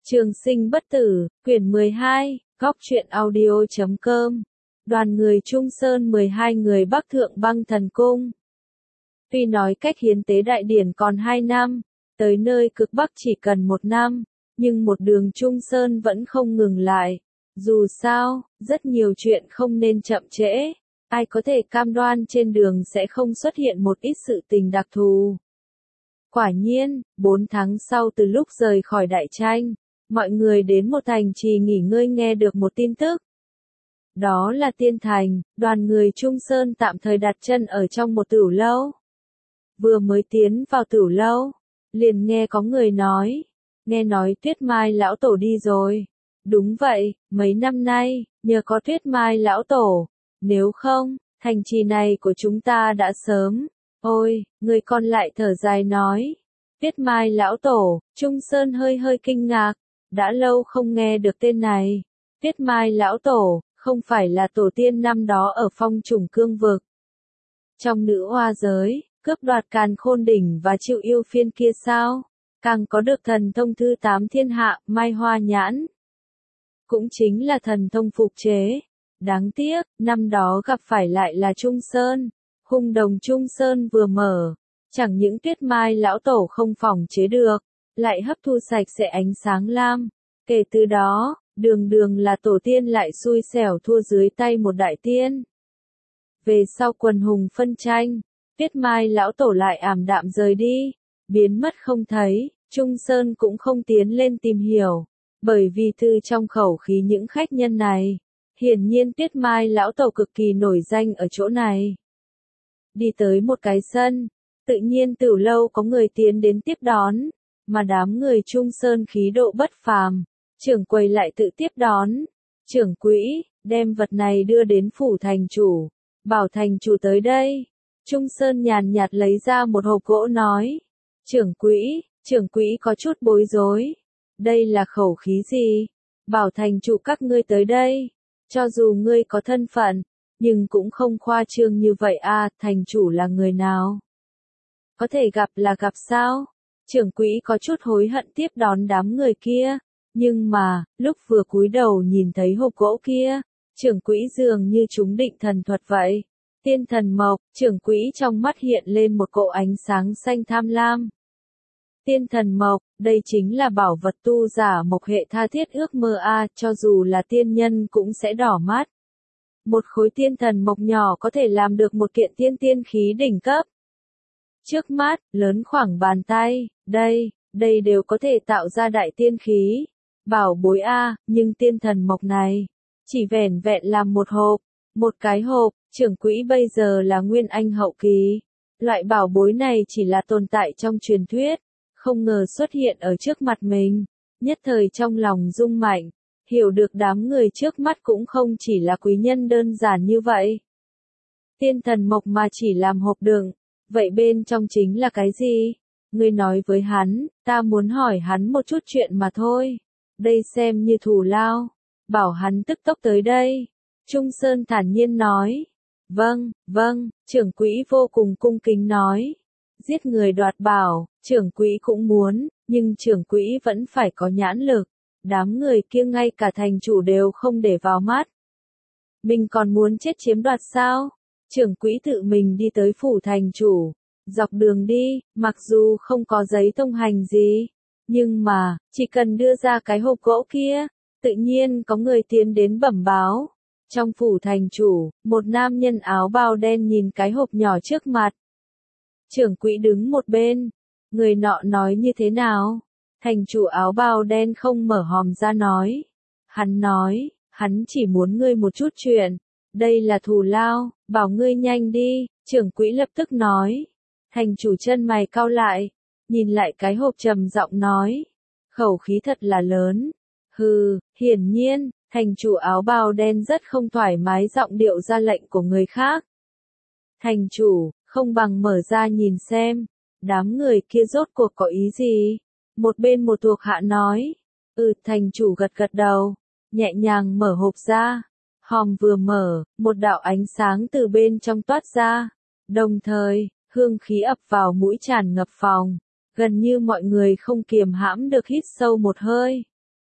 Trường sinh bất tử, quyển 12, góc truyện audio.com. Đoàn người Trung Sơn 12 người Bắc Thượng Băng Thần Cung. Tuy nói cách hiến tế đại điển còn 2 năm, tới nơi cực Bắc chỉ cần 1 năm, nhưng một đường Trung Sơn vẫn không ngừng lại. Dù sao, rất nhiều chuyện không nên chậm trễ. Ai có thể cam đoan trên đường sẽ không xuất hiện một ít sự tình đặc thù. Quả nhiên, 4 tháng sau từ lúc rời khỏi đại tranh, mọi người đến một thành trì nghỉ ngơi nghe được một tin tức. Đó là Tiên Thành, đoàn người Trung Sơn tạm thời đặt chân ở trong một tửu lâu. Vừa mới tiến vào tửu lâu, liền nghe có người nói, nghe nói Tuyết Mai lão tổ đi rồi. Đúng vậy, mấy năm nay, nhờ có Tuyết Mai lão tổ, nếu không, thành trì này của chúng ta đã sớm. Ôi, người còn lại thở dài nói, Tuyết Mai lão tổ, Trung Sơn hơi hơi kinh ngạc, đã lâu không nghe được tên này. Tuyết Mai lão tổ, không phải là tổ tiên năm đó ở Phong Trùng Cương vực. Trong nữ hoa giới, cướp đoạt Càn Khôn đỉnh và chịu yêu phiên kia sao? Càng có được thần thông thư 8 thiên hạ, Mai Hoa Nhãn. Cũng chính là thần thông phục chế. Đáng tiếc, năm đó gặp phải lại là Trung Sơn. Hung đồng Trung Sơn vừa mở. Chẳng những Tuyết Mai lão tổ không phòng chế được, lại hấp thu sạch sẽ ánh sáng lam. Kể từ đó, đường đường là tổ tiên lại xui xẻo thua dưới tay một đại tiên. Về sau quần hùng phân tranh, Tuyết Mai lão tổ lại ảm đạm rời đi, biến mất không thấy, Trung Sơn cũng không tiến lên tìm hiểu, bởi vì từ trong khẩu khí những khách nhân này, hiển nhiên Tuyết Mai lão tổ cực kỳ nổi danh ở chỗ này. Đi tới một cái sân, tự nhiên tửu lâu có người tiến đến tiếp đón, mà đám người Trung Sơn khí độ bất phàm, trưởng quầy lại tự tiếp đón. Trưởng quỹ, đem vật này đưa đến phủ thành chủ, bảo thành chủ tới đây. Trung Sơn nhàn nhạt lấy ra một hộp gỗ nói. Trưởng quỹ có chút bối rối. Đây là khẩu khí gì? Bảo thành chủ các ngươi tới đây. Cho dù ngươi có thân phận, nhưng cũng không khoa trương như vậy à, thành chủ là người nào? Có thể gặp là gặp sao? Trưởng quỹ có chút hối hận tiếp đón đám người kia. Nhưng mà, lúc vừa cúi đầu nhìn thấy hộp gỗ kia, trưởng quỹ dường như chúng định thần thuật vậy. Tiên thần mộc, trưởng quỹ trong mắt hiện lên một cỗ ánh sáng xanh tham lam. Tiên thần mộc, đây chính là bảo vật tu giả mộc hệ tha thiết ước mơ a, cho dù là tiên nhân cũng sẽ đỏ mắt. Một khối tiên thần mộc nhỏ có thể làm được một kiện tiên khí đỉnh cấp. Trước mắt, lớn khoảng bàn tay, đây đều có thể tạo ra đại tiên khí. Bảo bối a, nhưng tiên thần mộc này, chỉ vẻn vẹn làm một cái hộp, trưởng quỹ bây giờ là nguyên anh hậu kỳ. Loại bảo bối này chỉ là tồn tại trong truyền thuyết, không ngờ xuất hiện ở trước mặt mình. Nhất thời trong lòng rung mạnh, hiểu được đám người trước mắt cũng không chỉ là quý nhân đơn giản như vậy. Tiên thần mộc mà chỉ làm hộp đựng, vậy bên trong chính là cái gì? Ngươi nói với hắn, ta muốn hỏi hắn một chút chuyện mà thôi. Đây xem như thù lao, bảo hắn tức tốc tới đây. Trung Sơn thản nhiên nói. Vâng, trưởng quỹ vô cùng cung kính nói. Giết người đoạt bảo, trưởng quỹ cũng muốn, nhưng trưởng quỹ vẫn phải có nhãn lực. Đám người kia ngay cả thành chủ đều không để vào mắt. Mình còn muốn chết chiếm đoạt sao? Trưởng quỹ tự mình đi tới phủ thành chủ. Dọc đường đi, mặc dù không có giấy thông hành gì, nhưng mà, chỉ cần đưa ra cái hộp gỗ kia, tự nhiên có người tiến đến bẩm báo. Trong phủ thành chủ, một nam nhân áo bào đen nhìn cái hộp nhỏ trước mặt. Trưởng quỹ đứng một bên, người nọ nói như thế nào? Thành chủ áo bào đen không mở hòm ra nói. Hắn chỉ muốn ngươi một chút chuyện. Đây là thù lao, bảo ngươi nhanh đi, trưởng quỹ lập tức nói. Thành chủ chân mày cau lại, nhìn lại cái hộp trầm giọng nói. Khẩu khí thật là lớn. Hừ, hiển nhiên, thành chủ áo bào đen rất không thoải mái giọng điệu ra lệnh của người khác. Thành chủ, không bằng mở ra nhìn xem. Đám người kia rốt cuộc có ý gì? Một bên một thuộc hạ nói. Thành chủ gật gật đầu, nhẹ nhàng mở hộp ra. Hòm vừa mở, một đạo ánh sáng từ bên trong toát ra. Đồng thời, hương khí ập vào mũi tràn ngập phòng. Gần như mọi người không kiềm hãm được hít sâu một hơi.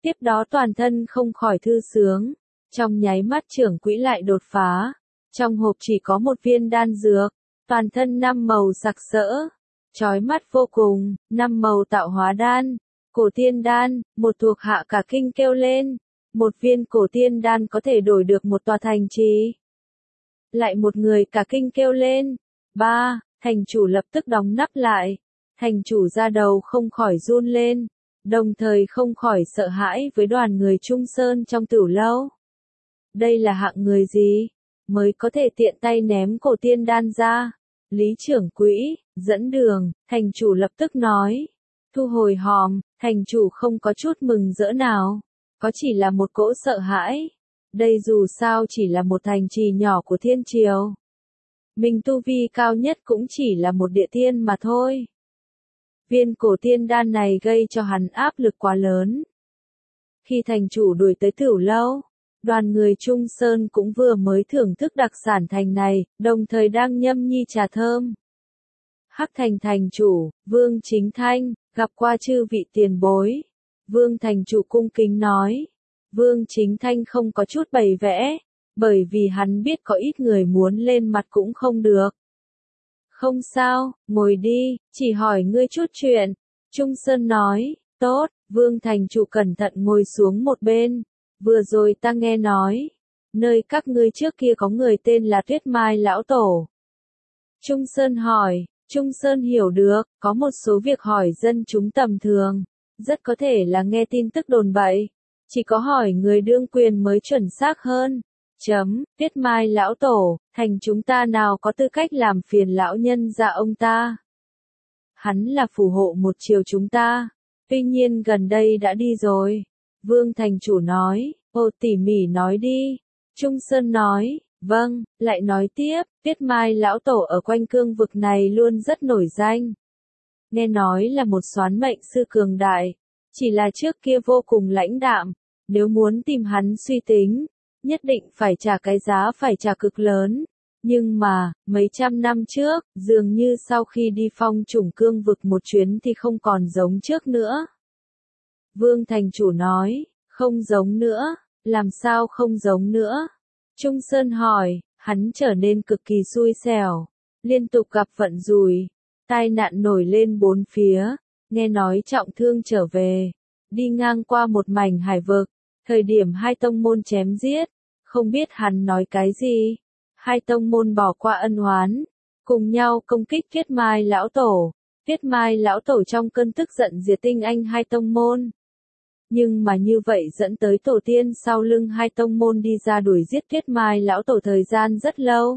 Tiếp đó toàn thân không khỏi thư sướng, trong nháy mắt trưởng quỹ lại đột phá. Trong hộp chỉ có một viên đan dược, toàn thân 5 màu sặc sỡ, chói mắt vô cùng, 5 màu tạo hóa đan, cổ tiên đan, một thuộc hạ cả kinh kêu lên. Một viên cổ tiên đan có thể đổi được một tòa thành trì. Lại một người cả kinh kêu lên. Ba, thành chủ lập tức đóng nắp lại. Thành chủ ra đầu không khỏi run lên, đồng thời không khỏi sợ hãi với đoàn người Trung Sơn trong tửu lâu. Đây là hạng người gì, mới có thể tiện tay ném cổ tiên đan ra? Lý trưởng quỹ, dẫn đường, thành chủ lập tức nói. Thu hồi hòm, thành chủ không có chút mừng rỡ nào, có chỉ là một cỗ sợ hãi. Đây dù sao chỉ là một thành trì nhỏ của thiên triều. Mình tu vi cao nhất cũng chỉ là một địa tiên mà thôi. Viên cổ tiên đan này gây cho hắn áp lực quá lớn. Khi thành chủ đuổi tới tửu lâu, đoàn người Trung Sơn cũng vừa mới thưởng thức đặc sản thành này, đồng thời đang nhâm nhi trà thơm. Hắc thành thành chủ, Vương Chính Thanh, gặp qua chư vị tiền bối. Vương thành chủ cung kính nói. Vương Chính Thanh không có chút bày vẽ, bởi vì hắn biết có ít người muốn lên mặt cũng không được. Không sao, ngồi đi, chỉ hỏi ngươi chút chuyện. Trung Sơn nói, tốt, Vương thành chủ cẩn thận ngồi xuống một bên. Vừa rồi ta nghe nói, nơi các ngươi trước kia có người tên là Tuyết Mai Lão Tổ. Trung Sơn hỏi, Trung Sơn hiểu được, có một số việc hỏi dân chúng tầm thường, rất có thể là nghe tin tức đồn bậy, chỉ có hỏi người đương quyền mới chuẩn xác hơn. Tuyết Mai Lão Tổ, thành chúng ta nào có tư cách làm phiền lão nhân gia ông ta. Hắn là phù hộ một chiều chúng ta, tuy nhiên gần đây đã đi rồi. Vương thành chủ nói, ô tỉ mỉ nói đi. Trung Sơn nói, vâng, lại nói tiếp, Tuyết Mai Lão Tổ ở quanh cương vực này luôn rất nổi danh. Nghe nói là một soán mệnh sư cường đại, chỉ là trước kia vô cùng lãnh đạm, nếu muốn tìm hắn suy tính, nhất định phải trả cái giá phải trả cực lớn. Nhưng mà, mấy trăm năm trước, dường như sau khi đi phong chủng cương vực một chuyến thì không còn giống trước nữa. Vương thành chủ nói, không giống nữa, làm sao không giống nữa? Trung Sơn hỏi, hắn trở nên cực kỳ xui xẻo, liên tục gặp vận rủi, tai nạn nổi lên bốn phía, nghe nói trọng thương trở về, đi ngang qua một mảnh hải vực, thời điểm hai tông môn chém giết, không biết hắn nói cái gì, hai tông môn bỏ qua ân oán, cùng nhau công kích Tuyết Mai Lão Tổ. Tuyết Mai Lão Tổ trong cơn tức giận diệt tinh anh hai tông môn. Nhưng mà như vậy dẫn tới tổ tiên sau lưng hai tông môn đi ra đuổi giết Tuyết Mai Lão Tổ thời gian rất lâu.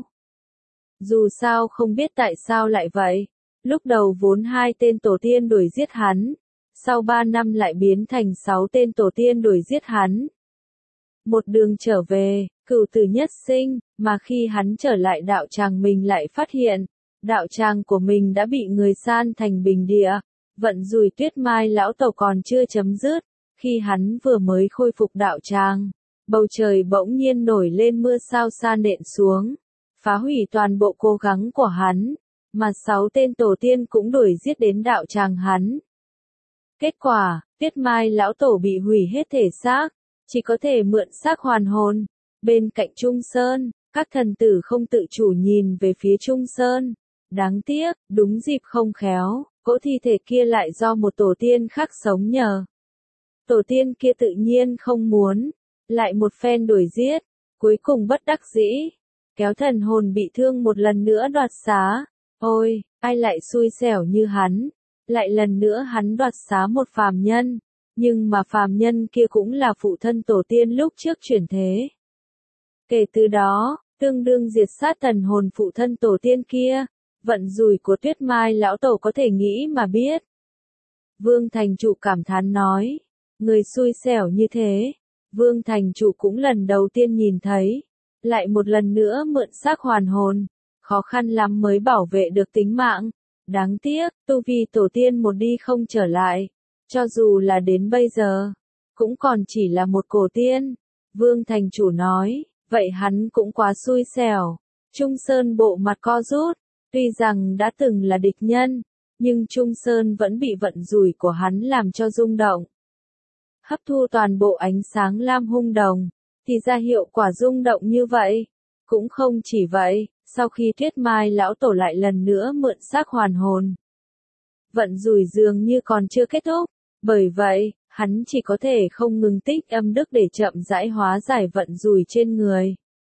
Dù sao không biết tại sao lại vậy, lúc đầu vốn hai tên tổ tiên đuổi giết hắn, sau 3 năm lại biến thành 6 tên tổ tiên đuổi giết hắn. Một đường trở về, cửu tử nhất sinh, mà khi hắn trở lại đạo tràng mình lại phát hiện, đạo tràng của mình đã bị người san thành bình địa, vận rủi Tuyết Mai Lão Tổ còn chưa chấm dứt. Khi hắn vừa mới khôi phục đạo tràng, bầu trời bỗng nhiên nổi lên mưa sao sa nện xuống, phá hủy toàn bộ cố gắng của hắn, mà 6 tên tổ tiên cũng đuổi giết đến đạo tràng hắn. Kết quả, Tuyết Mai Lão Tổ bị hủy hết thể xác, chỉ có thể mượn xác hoàn hồn. Bên cạnh Trung Sơn, các thần tử không tự chủ nhìn về phía Trung Sơn. Đáng tiếc, đúng dịp không khéo, cỗ thi thể kia lại do một tổ tiên khác sống nhờ. Tổ tiên kia tự nhiên không muốn, lại một phen đuổi giết, cuối cùng bất đắc dĩ, kéo thần hồn bị thương một lần nữa đoạt xá. Ôi, ai lại xui xẻo như hắn, lại lần nữa hắn đoạt xá một phàm nhân, nhưng mà phàm nhân kia cũng là phụ thân tổ tiên lúc trước chuyển thế. Kể từ đó, tương đương diệt sát thần hồn phụ thân tổ tiên kia, vận rủi của Tuyết Mai Lão Tổ có thể nghĩ mà biết. Vương thành chủ cảm thán nói. Người xui xẻo như thế, Vương thành chủ cũng lần đầu tiên nhìn thấy, lại một lần nữa mượn xác hoàn hồn, khó khăn lắm mới bảo vệ được tính mạng. Đáng tiếc, tu vi tổ tiên một đi không trở lại, cho dù là đến bây giờ, cũng còn chỉ là một cổ tiên. Vương thành chủ nói, vậy hắn cũng quá xui xẻo. Trung Sơn bộ mặt co rút, tuy rằng đã từng là địch nhân, nhưng Trung Sơn vẫn bị vận rủi của hắn làm cho rung động. hấp thu toàn bộ ánh sáng lam hung đồng, thì ra hiệu quả rung động như vậy. Cũng không chỉ vậy, sau khi Tuyết Mai lão tổ lại lần nữa mượn xác hoàn hồn, vận rủi dường như còn chưa kết thúc, bởi vậy, hắn chỉ có thể không ngừng tích âm đức để chậm rãi hóa giải vận rủi trên người.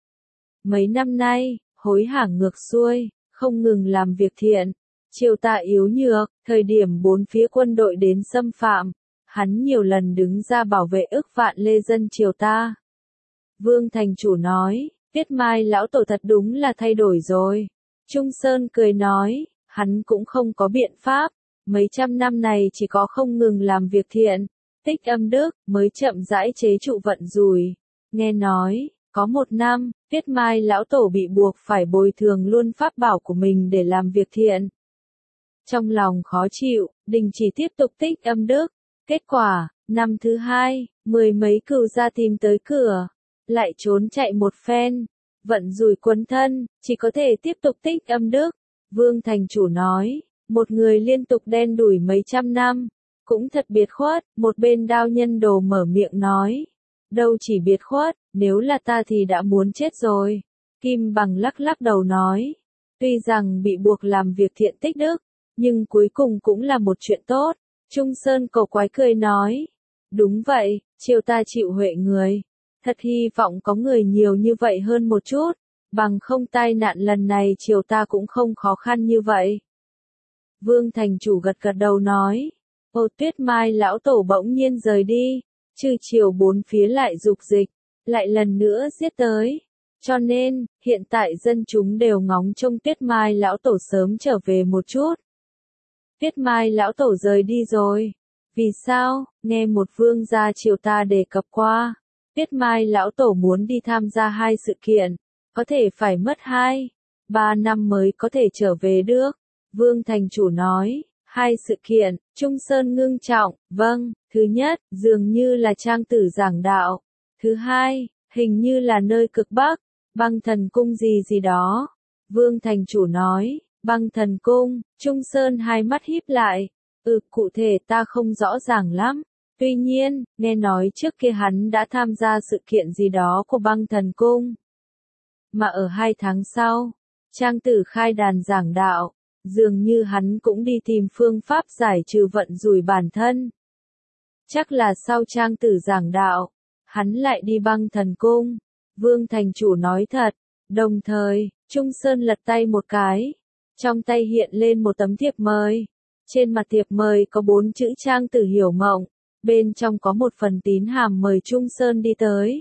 Mấy năm nay, hối hả ngược xuôi, không ngừng làm việc thiện, Triều ta yếu nhược, thời điểm bốn phía quân đội đến xâm phạm, hắn nhiều lần đứng ra bảo vệ ức vạn lê dân Triều ta. Vương thành chủ nói, Tuyết Mai lão tổ thật đúng là thay đổi rồi. Trung Sơn cười nói, hắn cũng không có biện pháp, mấy trăm năm này chỉ có không ngừng làm việc thiện, tích âm đức, mới chậm rãi chế trụ vận rủi. Nghe nói, có một năm, Tuyết Mai lão tổ bị buộc phải bồi thường luôn pháp bảo của mình để làm việc thiện. Trong lòng khó chịu, đình chỉ tiếp tục tích âm đức. Kết quả, năm thứ hai, mười mấy cừu gia tìm tới cửa, lại trốn chạy một phen, vận rủi quấn thân, chỉ có thể tiếp tục tích âm đức. Vương thành chủ nói, một người liên tục đen đủi mấy trăm năm, cũng thật biệt khuất. Một bên đao nhân đồ mở miệng nói, đâu chỉ biệt khuất, nếu là ta thì đã muốn chết rồi. Kim Bằng lắc lắc đầu nói, tuy rằng bị buộc làm việc thiện tích đức, nhưng cuối cùng cũng là một chuyện tốt. Trung Sơn cổ quái cười nói, đúng vậy, Triều ta chịu huệ người, thật hy vọng có người nhiều như vậy hơn một chút, bằng không tai nạn lần này Triều ta cũng không khó khăn như vậy. Vương thành chủ gật gật đầu nói, Ô Tuyết Mai lão tổ bỗng nhiên rời đi, chư Triều bốn phía lại dục dịch, lại lần nữa giết tới. Cho nên, hiện tại dân chúng đều ngóng trông Tuyết Mai lão tổ sớm trở về một chút. Tuyết Mai lão tổ rời đi rồi. Vì sao? Nghe một vương gia Triều ta đề cập qua. Tuyết Mai lão tổ muốn đi tham gia hai sự kiện, có thể phải mất 2-3 năm mới có thể trở về được. Vương thành chủ nói, hai sự kiện. Trung Sơn ngưng trọng, vâng, thứ nhất, dường như là trang tử giảng đạo. Thứ hai, hình như là nơi cực Bắc, băng thần cung gì gì đó. Vương thành chủ nói, băng thần cung. Trung Sơn hai mắt híp lại, cụ thể ta không rõ ràng lắm. Tuy nhiên, nghe nói trước kia hắn đã tham gia sự kiện gì đó của băng thần cung. Mà ở 2 tháng sau, trang tử khai đàn giảng đạo, dường như hắn cũng đi tìm phương pháp giải trừ vận rủi bản thân. Chắc là sau trang tử giảng đạo, hắn lại đi băng thần cung. Vương thành chủ nói thật, đồng thời, Trung Sơn lật tay một cái. Trong tay hiện lên một tấm thiệp mời. Trên mặt thiệp mời có 4 chữ trang tử hiểu mộng. Bên trong có một phần tín hàm mời Trung Sơn đi tới.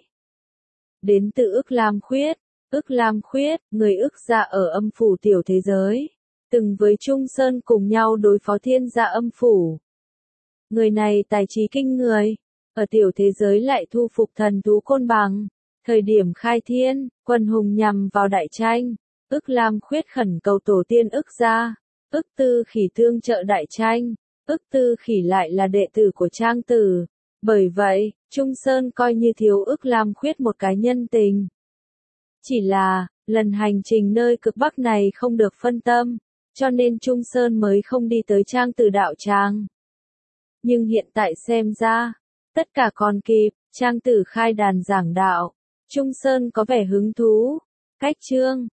Đến từ Ức Lam Khuyết. Ức Lam Khuyết, người Ức gia ở âm phủ tiểu thế giới. Từng với Trung Sơn cùng nhau đối phó thiên gia âm phủ. Người này tài trí kinh người. Ở tiểu thế giới lại thu phục thần thú côn bằng. Thời điểm khai thiên, quân hùng nhằm vào đại tranh. Ức Lam Khuyết khẩn cầu tổ tiên Ức gia. Ức Tư Khỉ tương trợ đại tranh. Ức Tư Khỉ lại là đệ tử của trang tử. Bởi vậy, Trung Sơn coi như thiếu Ức Lam Khuyết một cái nhân tình. Chỉ là, lần hành trình nơi cực Bắc này không được phân tâm, cho nên Trung Sơn mới không đi tới trang tử đạo tràng. Nhưng hiện tại xem ra, tất cả còn kịp, trang tử khai đàn giảng đạo. Trung Sơn có vẻ hứng thú. Cách chương